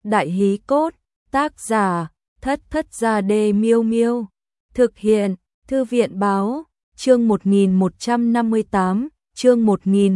Đại hí cốt, tác giả, Thất Thất Gia Đê Miêu Miêu. Thực hiện, Thư viện báo, chương 1158, chương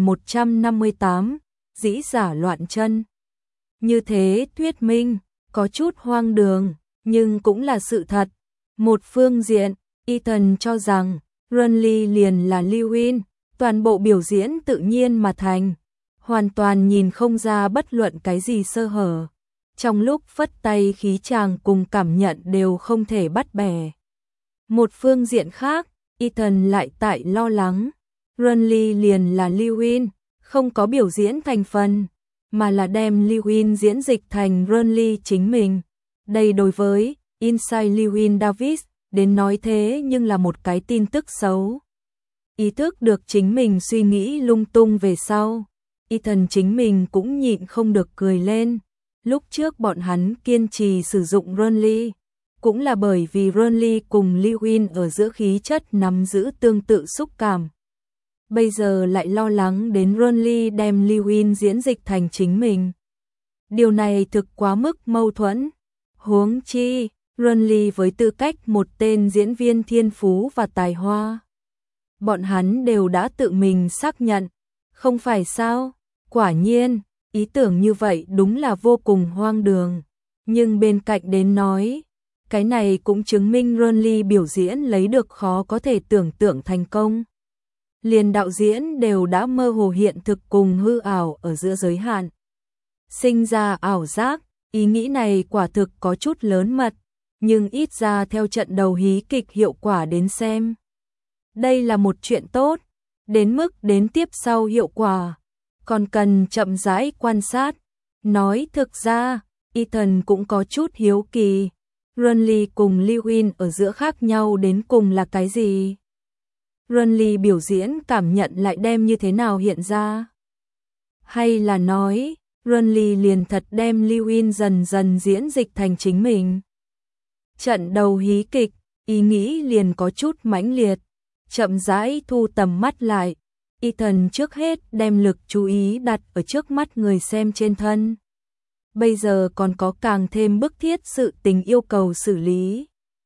1158, dĩ giả loạn chân. Như thế thuyết minh, có chút hoang đường, nhưng cũng là sự thật. Một phương diện, Ethan cho rằng, Renly liền là Lewin, toàn bộ biểu diễn tự nhiên mà thành, hoàn toàn nhìn không ra bất luận cái gì sơ hở. Trong lúc phất tay khí chàng cùng cảm nhận đều không thể bắt bẻ. Một phương diện khác, Ethan lại tại lo lắng, Renly liền là Lewin, không có biểu diễn thành phần, mà là đem Lewin diễn dịch thành Renly chính mình. Đây đối với Inside Lewin Davis đến nói thế nhưng là một cái tin tức xấu. Ý thức được chính mình suy nghĩ lung tung về sau, Ethan chính mình cũng nhịn không được cười lên. Lúc trước bọn hắn kiên trì sử dụng Renly, cũng là bởi vì Renly cùng Lewin ở giữa khí chất nắm giữ tương tự xúc cảm. Bây giờ lại lo lắng đến Renly đem Lewin diễn dịch thành chính mình. Điều này thực quá mức mâu thuẫn. Huống chi, Renly với tư cách một tên diễn viên thiên phú và tài hoa, bọn hắn đều đã tự mình xác nhận, không phải sao? Quả nhiên, ý tưởng như vậy đúng là vô cùng hoang đường. Nhưng bên cạnh đến nói, cái này cũng chứng minh Renly biểu diễn lấy được khó có thể tưởng tượng thành công. Liền đạo diễn đều đã mơ hồ hiện thực cùng hư ảo ở giữa giới hạn, sinh ra ảo giác. Ý nghĩ này quả thực có chút lớn mật, nhưng ít ra theo trận đầu hí kịch hiệu quả đến xem, đây là một chuyện tốt. Đến mức đến tiếp sau hiệu quả, còn cần chậm rãi quan sát. Nói thực ra, Ethan cũng có chút hiếu kỳ, Renly cùng Lewin ở giữa khác nhau đến cùng là cái gì? Renly biểu diễn cảm nhận lại đem như thế nào hiện ra? Hay là nói, Renly liền thật đem Lewin dần dần diễn dịch thành chính mình? Trận đầu hí kịch, ý nghĩ liền có chút mãnh liệt, chậm rãi thu tầm mắt lại. Ethan trước hết đem lực chú ý đặt ở trước mắt người xem trên thân. Bây giờ còn có càng thêm bức thiết sự tình yêu cầu xử lý.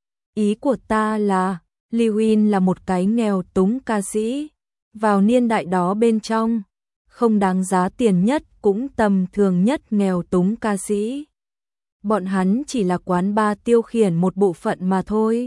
Ý của ta là, Lewin là một cái nghèo túng ca sĩ. Vào niên đại đó bên trong, không đáng giá tiền nhất cũng tầm thường nhất nghèo túng ca sĩ. Bọn hắn chỉ là quán bar tiêu khiển một bộ phận mà thôi.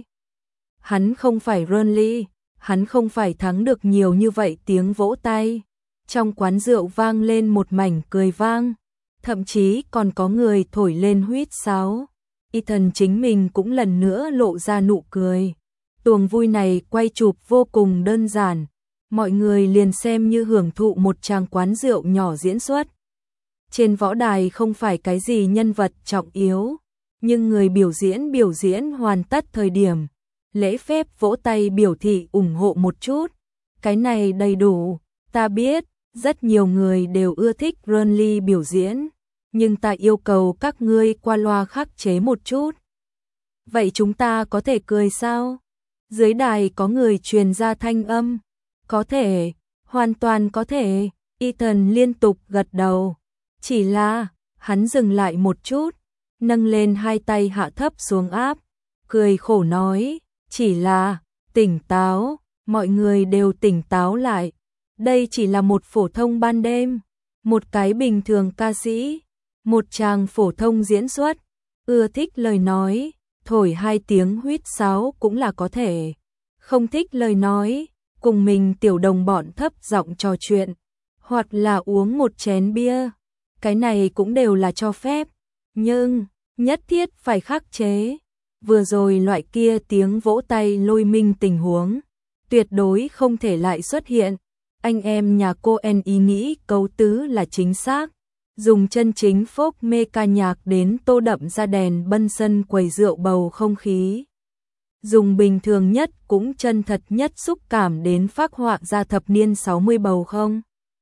Hắn không phải Renly, hắn không phải thắng được nhiều như vậy tiếng vỗ tay. Trong quán rượu vang lên một mảnh cười vang, thậm chí còn có người thổi lên huýt sáo. Ethan chính mình cũng lần nữa lộ ra nụ cười. Tuồng vui này quay chụp vô cùng đơn giản, mọi người liền xem như hưởng thụ một tràng quán rượu nhỏ diễn xuất. Trên võ đài không phải cái gì nhân vật trọng yếu, nhưng người biểu diễn hoàn tất thời điểm, lễ phép vỗ tay biểu thị ủng hộ một chút. Cái này đầy đủ. Ta biết, rất nhiều người đều ưa thích Renly biểu diễn, nhưng ta yêu cầu các ngươi qua loa khắc chế một chút. Vậy chúng ta có thể cười sao? Dưới đài có người truyền ra thanh âm. Có thể, hoàn toàn có thể. Ethan liên tục gật đầu. Chỉ là, hắn dừng lại một chút, nâng lên hai tay hạ thấp xuống áp, cười khổ nói, chỉ là, tỉnh táo, mọi người đều tỉnh táo lại. Đây chỉ là một phổ thông ban đêm, một cái bình thường ca sĩ, một chàng phổ thông diễn xuất, ưa thích lời nói, thổi hai tiếng huýt sáo cũng là có thể. Không thích lời nói, cùng mình tiểu đồng bọn thấp giọng trò chuyện, hoặc là uống một chén bia. Cái này cũng đều là cho phép, nhưng nhất thiết phải khắc chế. Vừa rồi loại kia tiếng vỗ tay lôi minh tình huống, tuyệt đối không thể lại xuất hiện. Anh em nhà cô En ý nghĩ cấu tứ là chính xác, dùng chân chính phốc mê ca nhạc đến tô đậm ra đèn bân sân quầy rượu bầu không khí. Dùng bình thường nhất cũng chân thật nhất xúc cảm đến phác họa ra thập niên 60 bầu không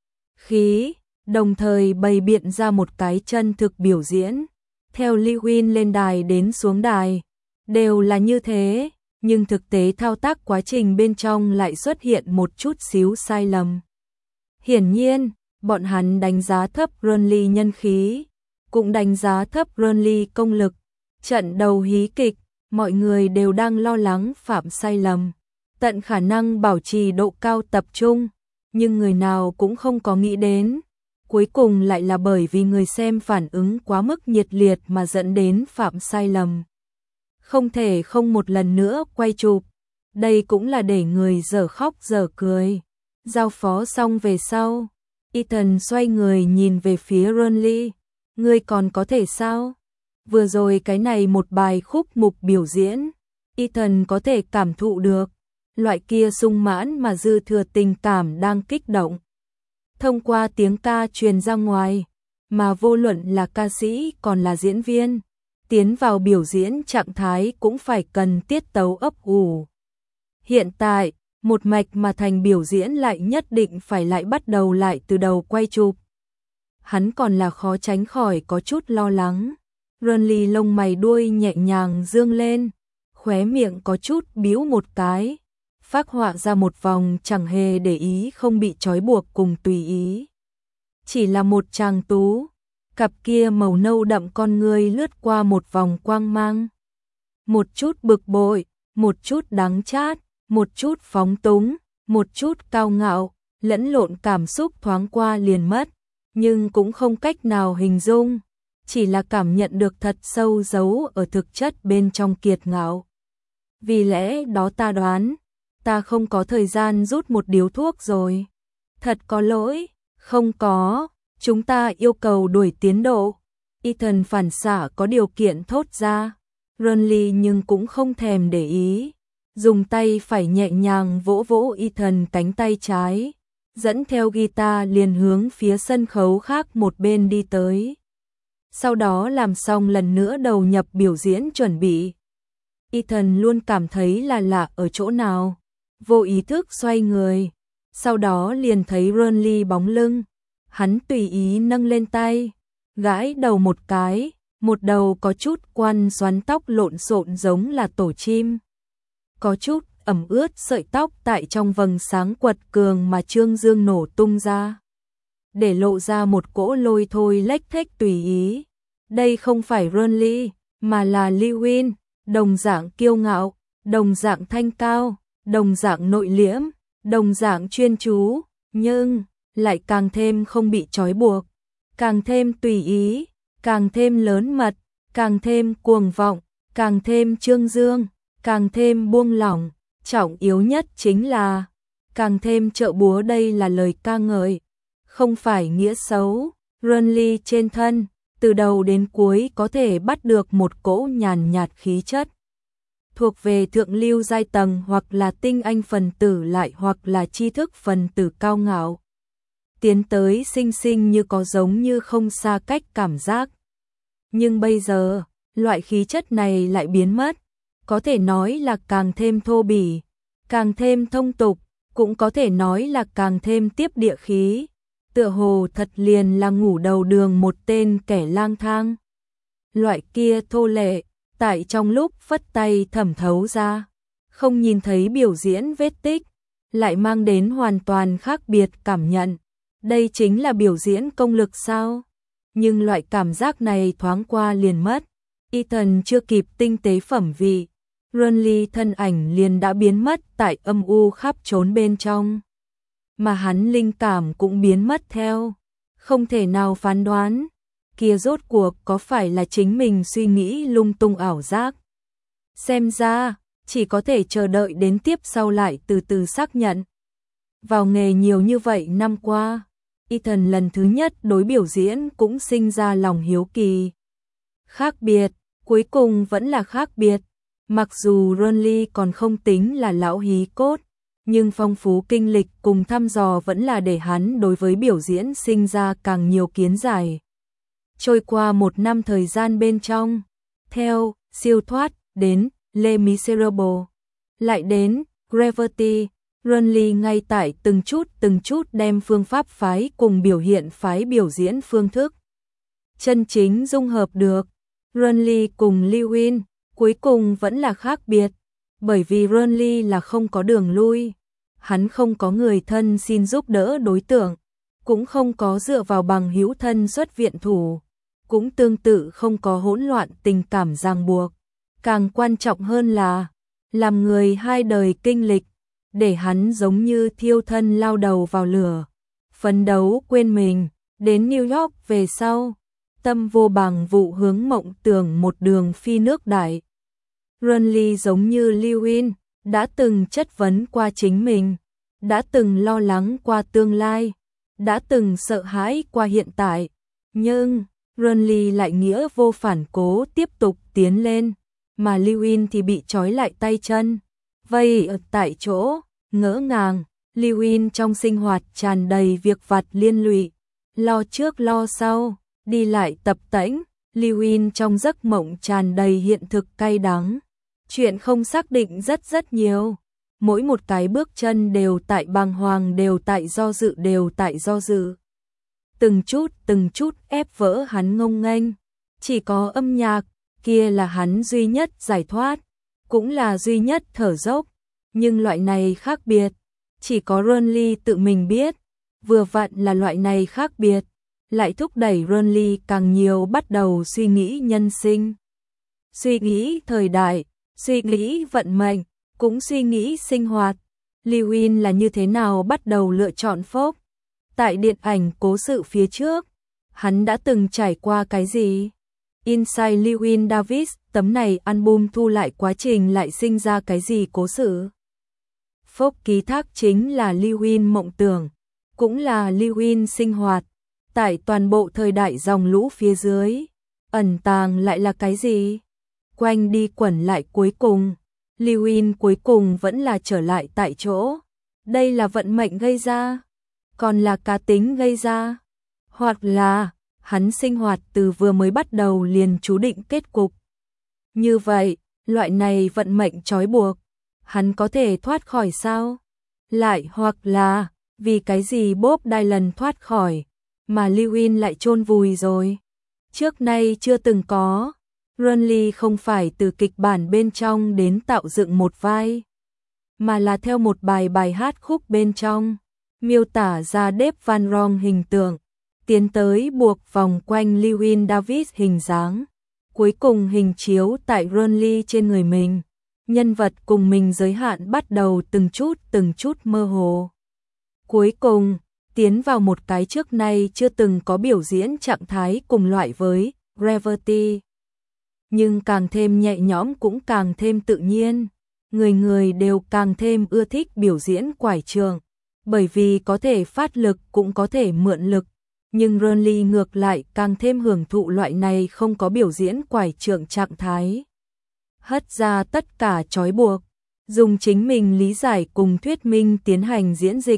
khí. Đồng thời bày biện ra một cái chân thực biểu diễn, theo Lewin lên đài đến xuống đài, đều là như thế, nhưng thực tế thao tác quá trình bên trong lại xuất hiện một chút xíu sai lầm. Hiển nhiên, bọn hắn đánh giá thấp Renly nhân khí, cũng đánh giá thấp Burnley công lực. Trận đầu hí kịch, mọi người đều đang lo lắng phạm sai lầm, tận khả năng bảo trì độ cao tập trung, nhưng người nào cũng không có nghĩ đến. Cuối cùng lại là bởi vì người xem phản ứng quá mức nhiệt liệt mà dẫn đến phạm sai lầm. Không thể không một lần nữa quay chụp, đây cũng là để người dở khóc dở cười. Giao phó xong về sau, Ethan xoay người nhìn về phía Burnley. Ngươi còn có thể sao? Vừa rồi cái này một bài khúc mục biểu diễn, Ethan có thể cảm thụ được, loại kia sung mãn mà dư thừa tình cảm đang kích động. Thông qua tiếng ca truyền ra ngoài, mà vô luận là ca sĩ còn là diễn viên, tiến vào biểu diễn trạng thái cũng phải cần tiết tấu ấp ủ. Hiện tại, một mạch mà thành biểu diễn lại nhất định phải lại bắt đầu lại từ đầu quay chụp. Hắn còn là khó tránh khỏi có chút lo lắng. Burnley lông mày đuôi nhẹ nhàng dương lên, khóe miệng có chút bĩu một cái, phác họa ra một vòng chẳng hề để ý không bị trói buộc cùng tùy ý. Chỉ là một chàng tú, cặp kia màu nâu đậm con ngươi lướt qua một vòng quang mang. Một chút bực bội, một chút đắng chát, một chút phóng túng, một chút cao ngạo, lẫn lộn cảm xúc thoáng qua liền mất, nhưng cũng không cách nào hình dung, chỉ là cảm nhận được thật sâu giấu ở thực chất bên trong kiệt ngạo. Vì lẽ đó ta đoán, ta không có thời gian rút một điếu thuốc rồi. Thật có lỗi, không có, chúng ta yêu cầu đuổi tiến độ. Ethan phản xạ có điều kiện thốt ra. Burnley nhưng cũng không thèm để ý, dùng tay phải nhẹ nhàng vỗ vỗ Ethan cánh tay trái, dẫn theo guitar liền hướng phía sân khấu khác một bên đi tới. Sau đó làm xong lần nữa đầu nhập biểu diễn chuẩn bị. Ethan luôn cảm thấy là lạ ở chỗ nào, vô ý thức xoay người, sau đó liền thấy Burnley bóng lưng. Hắn tùy ý nâng lên tay, gãi đầu một cái, một đầu có chút quăn xoắn tóc lộn xộn giống là tổ chim. Có chút ẩm ướt sợi tóc tại trong vầng sáng quật cường mà trương dương nổ tung ra, để lộ ra một cỗ lôi thôi lếch thếch tùy ý. Đây không phải Burnley, mà là Lewin, đồng dạng kiêu ngạo, đồng dạng thanh cao, đồng dạng nội liễm, đồng dạng chuyên chú, nhưng lại càng thêm không bị trói buộc, càng thêm tùy ý, càng thêm lớn mật, càng thêm cuồng vọng, càng thêm trương dương, càng thêm buông lỏng, trọng yếu nhất chính là càng thêm trợ búa. Đây là lời ca ngợi, không phải nghĩa xấu. Burnley trên thân, từ đầu đến cuối có thể bắt được một cỗ nhàn nhạt khí chất, thuộc về thượng lưu giai tầng hoặc là tinh anh phần tử lại hoặc là tri thức phần tử cao ngạo. Tiến tới xinh xinh như có giống như không xa cách cảm giác. Nhưng bây giờ, loại khí chất này lại biến mất, có thể nói là càng thêm thô bỉ, càng thêm thông tục, cũng có thể nói là càng thêm tiếp địa khí. Tựa hồ thật liền là ngủ đầu đường một tên kẻ lang thang. Loại kia thô lệ, tại trong lúc phất tay thẩm thấu ra, không nhìn thấy biểu diễn vết tích, lại mang đến hoàn toàn khác biệt cảm nhận. Đây chính là biểu diễn công lực sao? Nhưng loại cảm giác này thoáng qua liền mất. Ethan chưa kịp tinh tế phẩm vị, Burnley thân ảnh liền đã biến mất tại âm u khắp trốn bên trong. Mà hắn linh cảm cũng biến mất theo, không thể nào phán đoán, kia rốt cuộc có phải là chính mình suy nghĩ lung tung ảo giác. Xem ra, chỉ có thể chờ đợi đến tiếp sau lại từ từ xác nhận. Vào nghề nhiều như vậy năm qua, Ethan lần thứ nhất đối biểu diễn cũng sinh ra lòng hiếu kỳ. Khác biệt, cuối cùng vẫn là khác biệt. Mặc dù Burnley còn không tính là lão hí cốt, nhưng phong phú kinh lịch cùng thăm dò vẫn là để hắn đối với biểu diễn sinh ra càng nhiều kiến giải. Trôi qua một năm thời gian bên trong, theo Siêu Thoát đến Les Miserables, lại đến Gravity, Burnley ngay tại từng chút đem phương pháp phái cùng biểu hiện phái biểu diễn phương thức chân chính dung hợp được. Burnley cùng Lewin cuối cùng vẫn là khác biệt, bởi vì Burnley là không có đường lui, hắn không có người thân xin giúp đỡ đối tượng, cũng không có dựa vào bằng hữu thân xuất viện thủ, cũng tương tự không có hỗn loạn tình cảm ràng buộc. Càng quan trọng hơn là, làm người hai đời kinh lịch, để hắn giống như thiêu thân lao đầu vào lửa, phấn đấu quên mình, đến New York về sau, tâm vô bằng vụ hướng mộng tưởng một đường phi nước đại. Renly giống như Lewin, đã từng chất vấn qua chính mình, đã từng lo lắng qua tương lai, đã từng sợ hãi qua hiện tại, nhưng Renly lại nghĩa vô phản cố tiếp tục tiến lên, mà Lewin thì bị trói lại tay chân, vây ở tại chỗ, ngỡ ngàng. Lewin trong sinh hoạt tràn đầy việc vặt liên lụy, lo trước lo sau, đi lại tập tễnh. Lewin trong giấc mộng tràn đầy hiện thực cay đắng, chuyện không xác định rất nhiều, mỗi một cái bước chân đều tại bàng hoàng, đều tại do dự. Từng chút ép vỡ hắn ngông nghênh, chỉ có âm nhạc, kia là hắn duy nhất giải thoát, cũng là duy nhất thở dốc, nhưng loại này khác biệt, chỉ có Renly tự mình biết, vừa vặn là loại này khác biệt, lại thúc đẩy Renly càng nhiều bắt đầu suy nghĩ nhân sinh, suy nghĩ thời đại, suy nghĩ vận mệnh, cũng suy nghĩ sinh hoạt. Lewin là như thế nào bắt đầu lựa chọn Fox? Tại điện ảnh cố sự phía trước, hắn đã từng trải qua cái gì? Inside Llewyn Davis, tấm này album thu lại quá trình lại sinh ra cái gì cố sự? Fox ký thác chính là Lewin mộng tưởng, cũng là Lewin sinh hoạt, tại toàn bộ thời đại dòng lũ phía dưới, ẩn tàng lại là cái gì? Quanh đi quẩn lại cuối cùng, Lewin cuối cùng vẫn là trở lại tại chỗ. Đây là vận mệnh gây ra, còn là cá tính gây ra, hoặc là hắn sinh hoạt từ vừa mới bắt đầu liền chú định kết cục. Như vậy, loại này vận mệnh trói buộc, hắn có thể thoát khỏi sao? Lại hoặc là, vì cái gì Bob Dylan thoát khỏi, mà Lewin lại chôn vùi rồi? Trước nay chưa từng có, Renly không phải từ kịch bản bên trong đến tạo dựng một vai, mà là theo một bài hát khúc bên trong, miêu tả ra Dave Van Ron hình tượng, tiến tới buộc vòng quanh Llewyn Davis hình dáng, cuối cùng hình chiếu tại Renly trên người mình, nhân vật cùng mình giới hạn bắt đầu từng chút mơ hồ. Cuối cùng, tiến vào một cái trước nay chưa từng có biểu diễn trạng thái cùng loại với Gravity. Nhưng càng thêm nhẹ nhõm cũng càng thêm tự nhiên, người đều càng thêm ưa thích biểu diễn quải trường, bởi vì có thể phát lực cũng có thể mượn lực, nhưng Renly ngược lại càng thêm hưởng thụ loại này không có biểu diễn quải trường trạng thái. Hất ra tất cả trói buộc, dùng chính mình lý giải cùng thuyết minh tiến hành diễn dịch.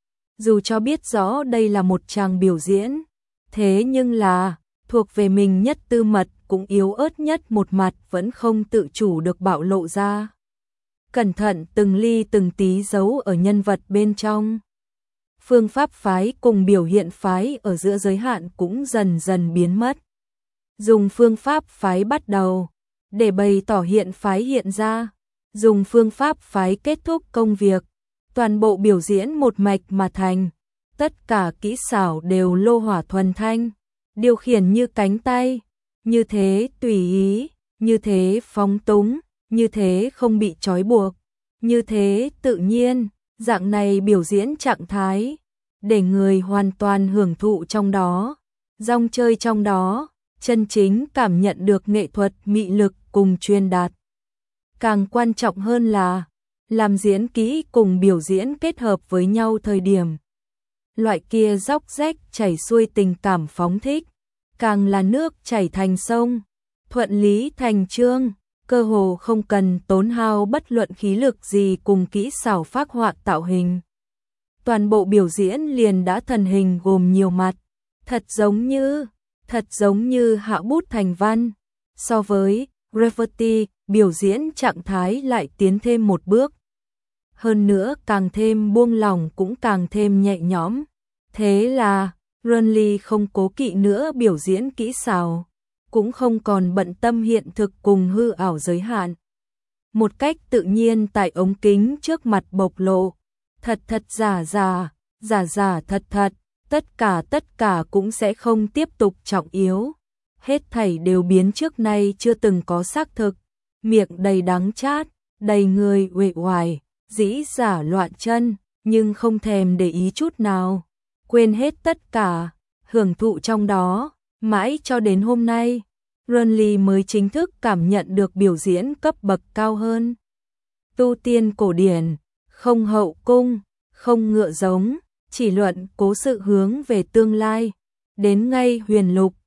Dù cho biết rõ đây là một tràng biểu diễn, thế nhưng là thuộc về mình nhất tư mật cũng yếu ớt nhất một mặt vẫn không tự chủ được bạo lộ ra. Cẩn thận từng ly từng tí giấu ở nhân vật bên trong. Phương pháp phái cùng biểu hiện phái ở giữa giới hạn cũng dần dần biến mất. Dùng phương pháp phái bắt đầu, để bày tỏ hiện phái hiện ra. Dùng phương pháp phái kết thúc công việc. Toàn bộ biểu diễn một mạch mà thành. Tất cả kỹ xảo đều lô hỏa thuần thanh. Điều khiển như cánh tay. Như thế tùy ý, như thế phóng túng, như thế không bị trói buộc, như thế tự nhiên, dạng này biểu diễn trạng thái, để người hoàn toàn hưởng thụ trong đó, rong chơi trong đó, chân chính cảm nhận được nghệ thuật mị lực cùng truyền đạt. Càng quan trọng hơn là, làm diễn kỹ cùng biểu diễn kết hợp với nhau thời điểm. Loại kia róc rách chảy xuôi tình cảm phóng thích. Càng là nước chảy thành sông, thuận lý thành chương, cơ hồ không cần tốn hao bất luận khí lực gì cùng kỹ xảo phác họa tạo hình. Toàn bộ biểu diễn liền đã thần hình gồm nhiều mặt, thật giống như hạ bút thành văn. So với Gravity, biểu diễn trạng thái lại tiến thêm một bước. Hơn nữa càng thêm buông lỏng cũng càng thêm nhẹ nhõm. Thế là Renly không cố kỵ nữa biểu diễn kỹ xảo, cũng không còn bận tâm hiện thực cùng hư ảo giới hạn. Một cách tự nhiên tại ống kính trước mặt bộc lộ, thật giả thật, tất cả cũng sẽ không tiếp tục trọng yếu. hết thảy đều biến trước nay chưa từng có xác thực, miệng đầy đắng chát, đầy người uể oải, dĩ giả loạn chân, nhưng không thèm để ý chút nào, quên hết tất cả, hưởng thụ trong đó, mãi cho đến hôm nay, Renly mới chính thức cảm nhận được biểu diễn cấp bậc cao hơn. Tu tiên cổ điển, không hậu cung, không ngựa giống, chỉ luận cố sự hướng về tương lai, đến ngay huyền lục,